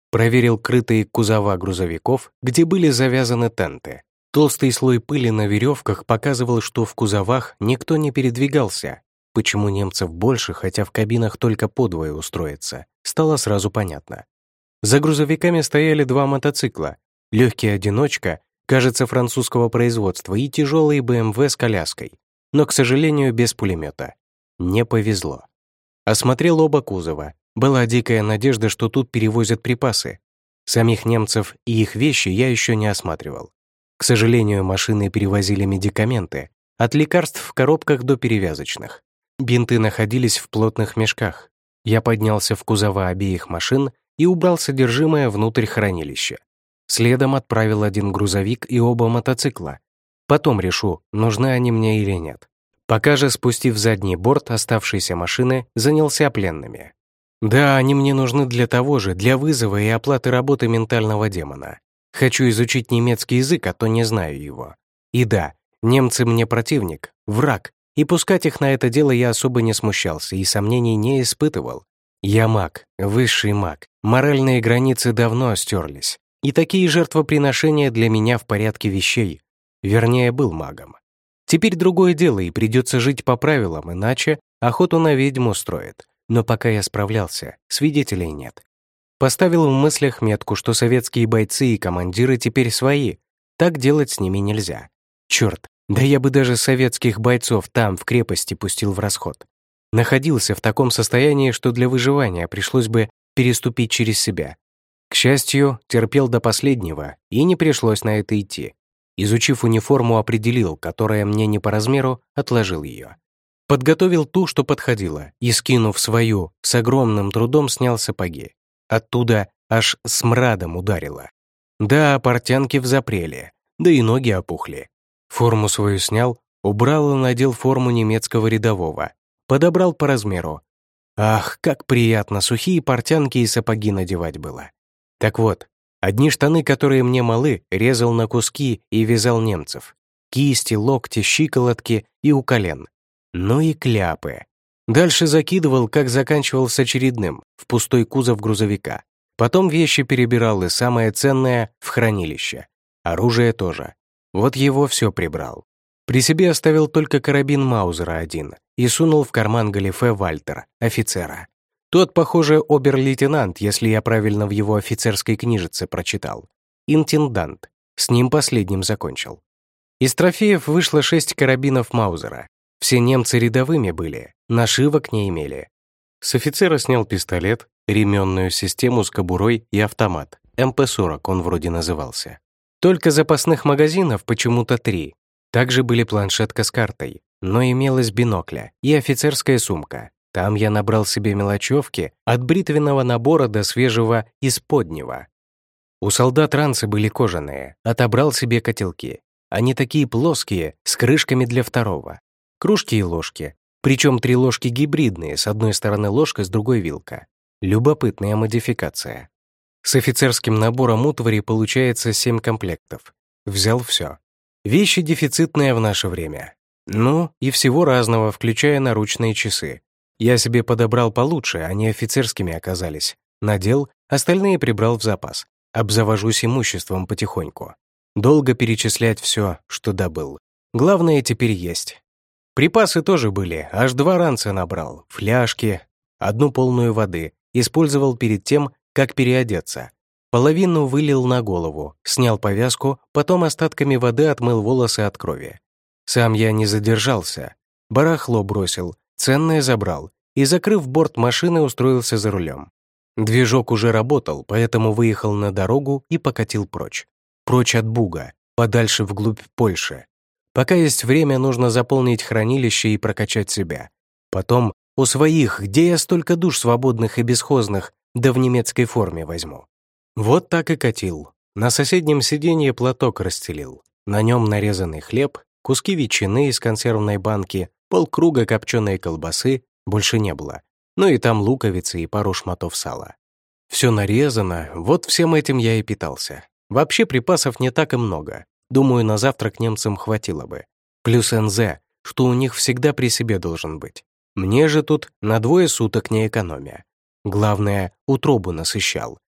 Проверил крытые кузова грузовиков, где были завязаны тенты. Толстый слой пыли на веревках показывал, что в кузовах никто не передвигался. Почему немцев больше, хотя в кабинах только по двое устроиться, стало сразу понятно. За грузовиками стояли два мотоцикла. Легкий одиночка, кажется, французского производства, и тяжелый бэ эм вэ с коляской. Но, к сожалению, без пулемета. Не повезло. Осмотрел оба кузова. Была дикая надежда, что тут перевозят припасы. Самих немцев и их вещи я еще не осматривал. К сожалению, машины перевозили медикаменты, от лекарств в коробках до перевязочных. Бинты находились в плотных мешках. Я поднялся в кузова обеих машин и убрал содержимое внутрь хранилища. Следом отправил один грузовик и оба мотоцикла. Потом решу, нужны они мне или нет. Пока же, спустив задний борт оставшейся машины, занялся пленными. Да, они мне нужны для того же, для вызова и оплаты работы ментального демона. Хочу изучить немецкий язык, а то не знаю его. И да, немцы мне противник, враг, и пускать их на это дело я особо не смущался и сомнений не испытывал. Я маг, высший маг, моральные границы давно стерлись, и такие жертвоприношения для меня в порядке вещей. Вернее, был магом. Теперь другое дело, и придется жить по правилам, иначе охоту на ведьму устроит. Но пока я справлялся, свидетелей нет. Поставил в мыслях метку, что советские бойцы и командиры теперь свои. Так делать с ними нельзя. Черт, да я бы даже советских бойцов там, в крепости, пустил в расход. Находился в таком состоянии, что для выживания пришлось бы переступить через себя. К счастью, терпел до последнего, и не пришлось на это идти. Изучив униформу, определил, которая мне не по размеру, отложил ее. Подготовил ту, что подходила, и, скинув свою, с огромным трудом снял сапоги. Оттуда аж смрадом ударило. Да, портянки взапрели, да и ноги опухли. Форму свою снял, убрал и надел форму немецкого рядового. Подобрал по размеру. Ах, как приятно сухие портянки и сапоги надевать было. Так вот, одни штаны, которые мне малы, резал на куски и вязал немцев. Кисти, локти, щиколотки и у колен. Ну и кляпы. Дальше закидывал, как заканчивал с очередным, в пустой кузов грузовика. Потом вещи перебирал и самое ценное — в хранилище. Оружие тоже. Вот его все прибрал. При себе оставил только карабин Маузера один и сунул в карман галифе Вальтер, офицера. Тот, похоже, обер-лейтенант, если я правильно в его офицерской книжице прочитал. Интендант. С ним последним закончил. Из трофеев вышло шесть карабинов Маузера. Все немцы рядовыми были, нашивок не имели. С офицера снял пистолет, ременную систему с кобурой и автомат. эм пэ сорок он вроде назывался. Только запасных магазинов почему-то три. Также были планшетка с картой, но имелась бинокля и офицерская сумка. Там я набрал себе мелочевки от бритвенного набора до свежего исподнего. У солдат ранцы были кожаные, отобрал себе котелки. Они такие плоские, с крышками для второго. Кружки и ложки. Причем три ложки гибридные, с одной стороны ложка, с другой вилка. Любопытная модификация. С офицерским набором утвари получается семь комплектов. Взял все. Вещи дефицитные в наше время. Ну, и всего разного, включая наручные часы. Я себе подобрал получше, они офицерскими оказались. Надел, остальные прибрал в запас. Обзавожусь имуществом потихоньку. Долго перечислять все, что добыл. Главное теперь есть. Припасы тоже были, аж два ранца набрал, фляжки, одну полную воды, использовал перед тем, как переодеться. Половину вылил на голову, снял повязку, потом остатками воды отмыл волосы от крови. Сам я не задержался, барахло бросил, ценное забрал и, закрыв борт машины, устроился за рулем. Движок уже работал, поэтому выехал на дорогу и покатил прочь. Прочь от Буга, подальше вглубь Польши. Пока есть время, нужно заполнить хранилище и прокачать себя. Потом у своих, где я столько душ свободных и бесхозных, да в немецкой форме возьму. Вот так и катил. На соседнем сиденье платок расстелил. На нем нарезанный хлеб, куски ветчины из консервной банки, полкруга копченой колбасы, больше не было. Ну и там луковицы и пару шматов сала. Все нарезано, вот всем этим я и питался. Вообще припасов не так и много. Думаю, на завтрак немцам хватило бы. Плюс эн зэ, что у них всегда при себе должен быть. Мне же тут на двое суток не экономия. Главное, утробу насыщал.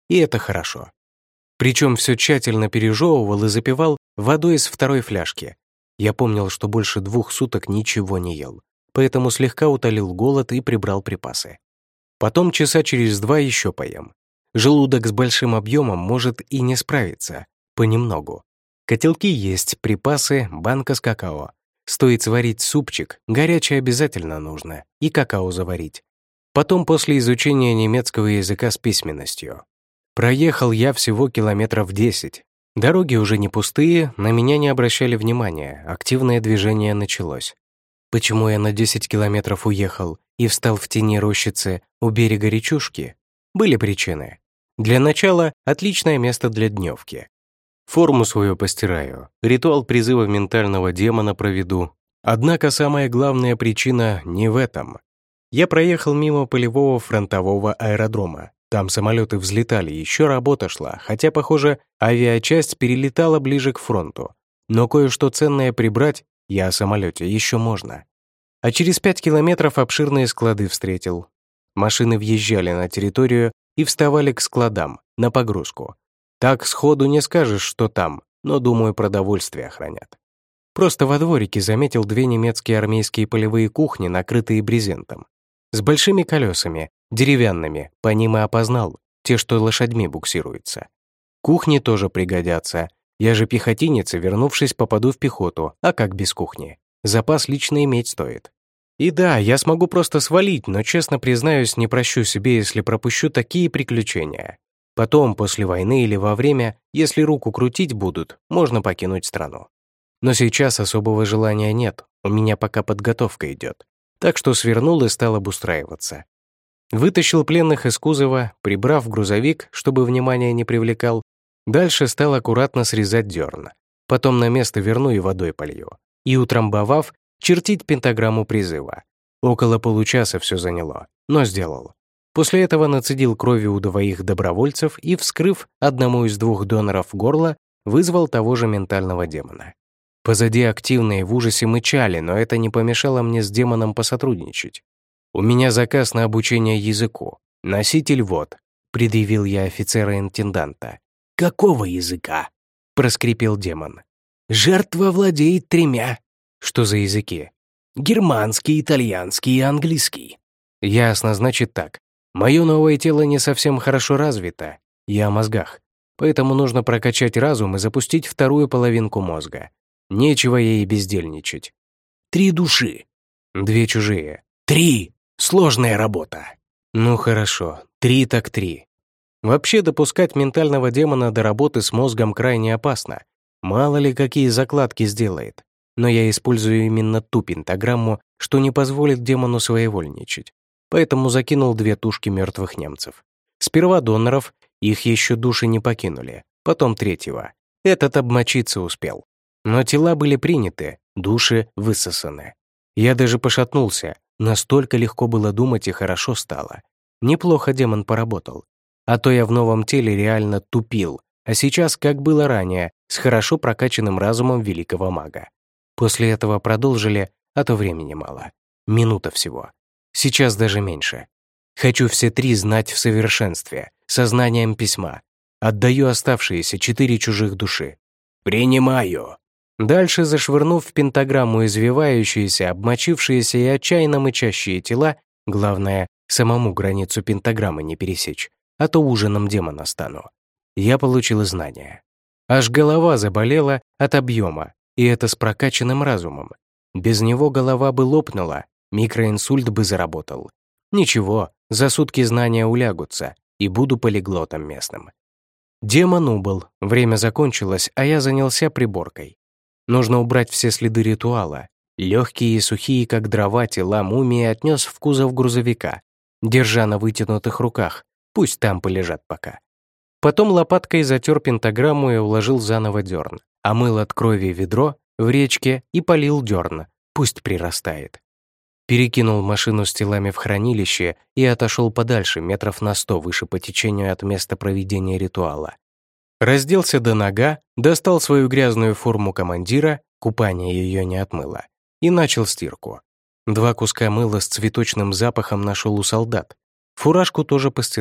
и это хорошо. Причем все тщательно пережевывал и запивал водой из второй фляжки. Я помнил, что больше двух суток ничего не ел, поэтому слегка утолил голод и прибрал припасы. Потом часа через два еще поем. Желудок с большим объемом может и не справиться, понемногу. Котелки есть, припасы, банка с какао. Стоит сварить супчик, горячее обязательно нужно, и какао заварить. Потом после изучения немецкого языка с письменностью. Проехал я всего километров десять. Дороги уже не пустые, на меня не обращали внимания, активное движение началось. Почему я на десять километров уехал и встал в тени рощицы у берега речушки? Были причины. Для начала, отличное место для дневки. Форму свою постираю, ритуал призыва ментального демона проведу. Однако самая главная причина не в этом. Я проехал мимо полевого фронтового аэродрома. Там самолеты взлетали, еще работа шла, хотя, похоже, авиачасть перелетала ближе к фронту. Но кое-что ценное прибрать я о самолете еще можно. А через пять километров обширные склады встретил. Машины въезжали на территорию и вставали к складам, на погрузку. Так сходу не скажешь, что там, но, думаю, продовольствие хранят. Просто во дворике заметил две немецкие армейские полевые кухни, накрытые брезентом. С большими колесами, деревянными, по ним и опознал, те, что лошадьми буксируются. Кухни тоже пригодятся. Я же пехотинец, и, вернувшись, попаду в пехоту, а как без кухни? Запас лично иметь стоит. И да, я смогу просто свалить, но, честно признаюсь, не прощу себе, если пропущу такие приключения. Потом, после войны или во время, если руку крутить будут, можно покинуть страну. Но сейчас особого желания нет, у меня пока подготовка идет. Так что свернул и стал обустраиваться. Вытащил пленных из кузова, прибрав грузовик, чтобы внимание не привлекал. Дальше стал аккуратно срезать дерн. Потом на место верну и водой полью. И, утрамбовав, чертить пентаграмму призыва. Около получаса все заняло, но сделал. После этого нацедил крови у двоих добровольцев и, вскрыв одному из двух доноров горло, вызвал того же ментального демона. Позади активные в ужасе мычали, но это не помешало мне с демоном посотрудничать. «У меня заказ на обучение языку. Носитель вот», — предъявил я офицера-интенданта. «Какого языка?» — проскрипел демон. «Жертва владеет тремя». «Что за языки?» «Германский, итальянский и английский». «Ясно, значит так. Мое новое тело не совсем хорошо развито. Я о мозгах. Поэтому нужно прокачать разум и запустить вторую половинку мозга. Нечего ей бездельничать. Три души. Две чужие. Три. Сложная работа. Ну хорошо, три так три. Вообще допускать ментального демона до работы с мозгом крайне опасно. Мало ли какие закладки сделает. Но я использую именно ту пентаграмму, что не позволит демону своевольничать. Поэтому закинул две тушки мертвых немцев. Сперва доноров, их еще души не покинули. Потом третьего. Этот обмочиться успел. Но тела были приняты, души высосаны. Я даже пошатнулся, настолько легко было думать и хорошо стало. Неплохо демон поработал. А то я в новом теле реально тупил, а сейчас, как было ранее, с хорошо прокачанным разумом великого мага. После этого продолжили, а то времени мало. Минута всего. Сейчас даже меньше. Хочу все три знать в совершенстве, сознанием письма. Отдаю оставшиеся четыре чужих души. «Принимаю!» Дальше, зашвырнув в пентаграмму извивающиеся, обмочившиеся и отчаянно мычащие тела, главное, самому границу пентаграммы не пересечь, а то ужином демона стану. Я получил знания. Аж голова заболела от объема, и это с прокачанным разумом. Без него голова бы лопнула, микроинсульт бы заработал. Ничего, за сутки знания улягутся, и буду полиглотом местным. Демон убыл, время закончилось, а я занялся приборкой. Нужно убрать все следы ритуала. Легкие и сухие, как дрова, тела мумии отнес в кузов грузовика, держа на вытянутых руках, пусть там полежат пока. Потом лопаткой затер пентаграмму и уложил заново дерн, омыл от крови ведро в речке и полил дерн, пусть прирастает. Перекинул машину с телами в хранилище и отошел подальше, метров на сто выше по течению от места проведения ритуала. Разделся до нога, достал свою грязную форму командира, купание ее не отмыло, и начал стирку. Два куска мыла с цветочным запахом нашел у солдат. Фуражку тоже постирал,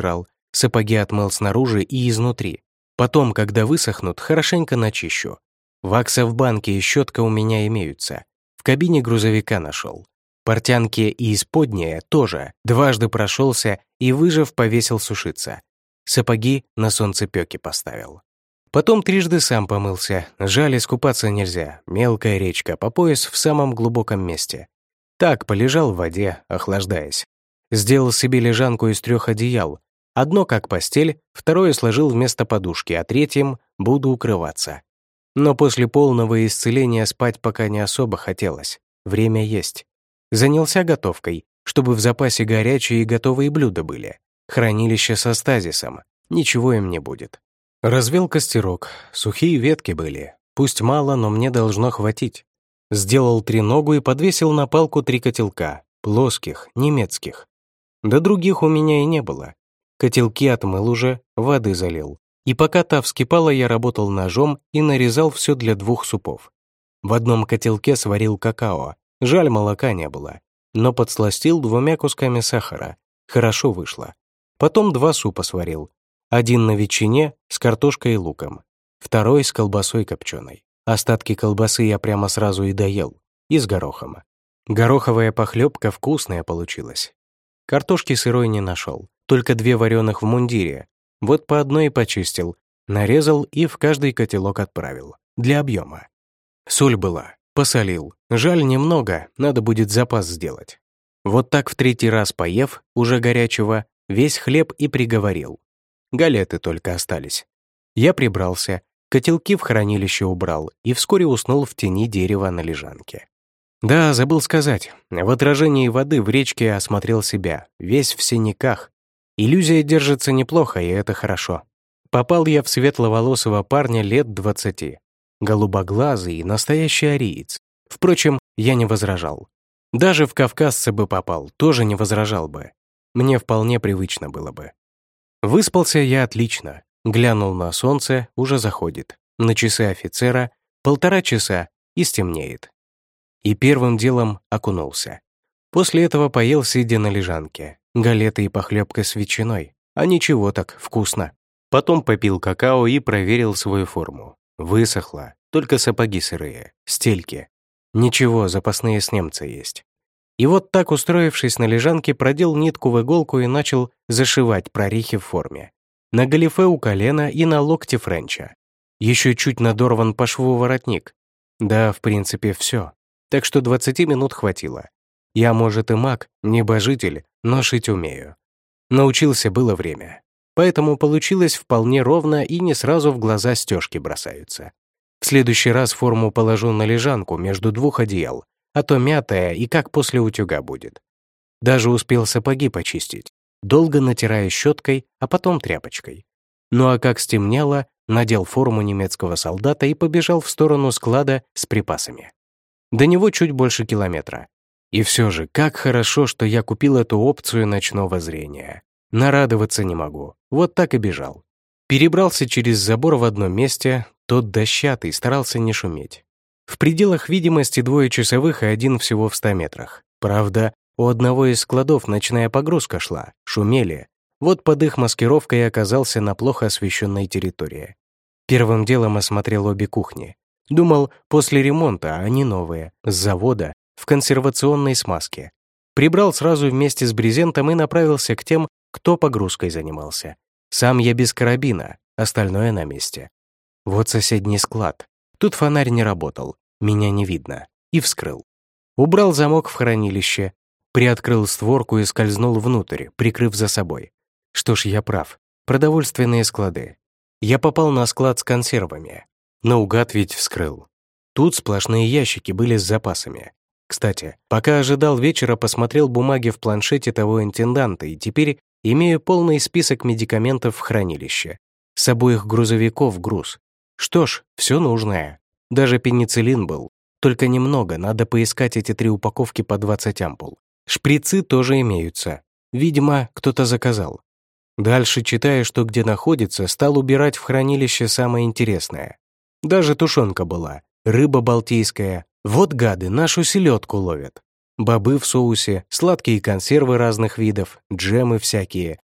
Сапоги отмыл снаружи и изнутри. Потом, когда высохнут, хорошенько начищу. Вакса в банке и щетка у меня имеются. В кабине грузовика нашел. Портянки и исподние тоже. Дважды прошелся и, выжав, повесил сушиться. Сапоги на солнцепёке поставил. Потом трижды сам помылся. Жаль, искупаться нельзя. Мелкая речка, по пояс в самом глубоком месте. Так, полежал в воде, охлаждаясь. Сделал себе лежанку из трех одеял. Одно как постель, второе сложил вместо подушки, а третьим буду укрываться. Но после полного исцеления спать пока не особо хотелось. Время есть. Занялся готовкой, чтобы в запасе горячие и готовые блюда были. Хранилище со стазисом. Ничего им не будет. Развел костерок. Сухие ветки были. Пусть мало, но мне должно хватить. Сделал треногу и подвесил на палку три котелка. Плоских, немецких. Да других у меня и не было. Котелки отмыл уже, воды залил. И пока та вскипала, я работал ножом и нарезал все для двух супов. В одном котелке сварил какао. Жаль, молока не было. Но подсластил двумя кусками сахара. Хорошо вышло. Потом два супа сварил. Один на ветчине с картошкой и луком. Второй с колбасой копченой. Остатки колбасы я прямо сразу и доел. И с горохом. Гороховая похлебка вкусная получилась. Картошки сырой не нашел. Только две вареных в мундире. Вот по одной и почистил. Нарезал и в каждый котелок отправил. Для объема. Соль была. Посолил. Жаль, немного. Надо будет запас сделать. Вот так в третий раз поев, уже горячего, весь хлеб и приговорил. Галеты только остались. Я прибрался, котелки в хранилище убрал и вскоре уснул в тени дерева на лежанке. Да, забыл сказать, в отражении воды в речке осмотрел себя, весь в синяках. Иллюзия держится неплохо, и это хорошо. Попал я в светловолосого парня лет двадцати. Голубоглазый и настоящий ариец. Впрочем, я не возражал. Даже в кавказца бы попал, тоже не возражал бы. Мне вполне привычно было бы. Выспался я отлично. Глянул на солнце, уже заходит. На часы офицера полтора часа и стемнеет. И первым делом окунулся. После этого поел, сидя на лежанке. Галеты и похлебка с ветчиной. А ничего так, вкусно. Потом попил какао и проверил свою форму. Высохло, только сапоги сырые, стельки. Ничего, запасные с немца есть. И вот так, устроившись на лежанке, продел нитку в иголку и начал зашивать прорехи в форме. На галифе у колена и на локте френча. Еще чуть надорван по шву воротник. Да, в принципе, все. Так что двадцати минут хватило. Я, может, и маг, небожитель, но шить умею. Научился было время. Поэтому получилось вполне ровно и не сразу в глаза стежки бросаются. В следующий раз форму положу на лежанку между двух одеял, а то мятая и как после утюга будет. Даже успел сапоги почистить, долго натирая щеткой, а потом тряпочкой. Ну а как стемнело, надел форму немецкого солдата и побежал в сторону склада с припасами. До него чуть больше километра. И все же, как хорошо, что я купил эту опцию ночного зрения. Нарадоваться не могу. Вот так и бежал. Перебрался через забор в одном месте, тот дощатый, старался не шуметь. В пределах видимости двое часовых и один всего в ста метрах. Правда, у одного из складов ночная погрузка шла, шумели. Вот под их маскировкой оказался на плохо освещенной территории. Первым делом осмотрел обе кухни. Думал, после ремонта, а они новые, с завода, в консервационной смазке. Прибрал сразу вместе с брезентом и направился к тем, кто погрузкой занимался. Сам я без карабина, остальное на месте. Вот соседний склад. Тут фонарь не работал, меня не видно. И вскрыл. Убрал замок в хранилище, приоткрыл створку и скользнул внутрь, прикрыв за собой. Что ж, я прав. Продовольственные склады. Я попал на склад с консервами. Наугад ведь вскрыл. Тут сплошные ящики были с запасами. Кстати, пока ожидал вечера, посмотрел бумаги в планшете того интенданта и теперь имею полный список медикаментов в хранилище. С обоих грузовиков груз. Что ж, все нужное. Даже пенициллин был. Только немного, надо поискать эти три упаковки по двадцать ампул. Шприцы тоже имеются. Видимо, кто-то заказал. Дальше, читая, что где находится, стал убирать в хранилище самое интересное. Даже тушенка была, рыба балтийская. Вот гады, нашу селедку ловят. Бобы в соусе, сладкие консервы разных видов, джемы всякие.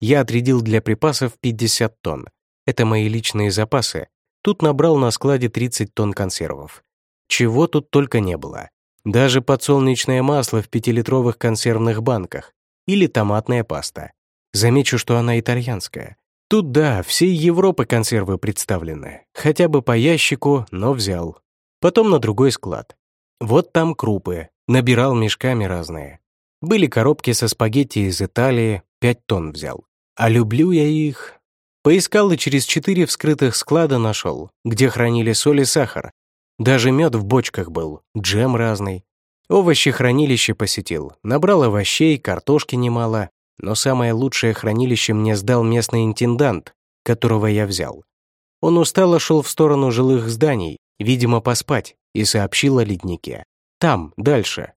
Я отрядил для припасов пятьдесят тонн. Это мои личные запасы. Тут набрал на складе тридцать тонн консервов. Чего тут только не было. Даже подсолнечное масло в пятилитровых консервных банках или томатная паста. Замечу, что она итальянская. Тут, да, всей Европы консервы представлены. Хотя бы по ящику, но взял. Потом на другой склад. Вот там крупы. Набирал мешками разные. Были коробки со спагетти из Италии, пять тонн взял. А люблю я их. Поискал и через четыре вскрытых склада нашел, где хранили соль и сахар. Даже мед в бочках был, джем разный. Овощехранилище посетил, набрал овощей, картошки немало. Но самое лучшее хранилище мне сдал местный интендант, которого я взял. Он устало шел в сторону жилых зданий, видимо, поспать, и сообщил о леднике. Там, дальше.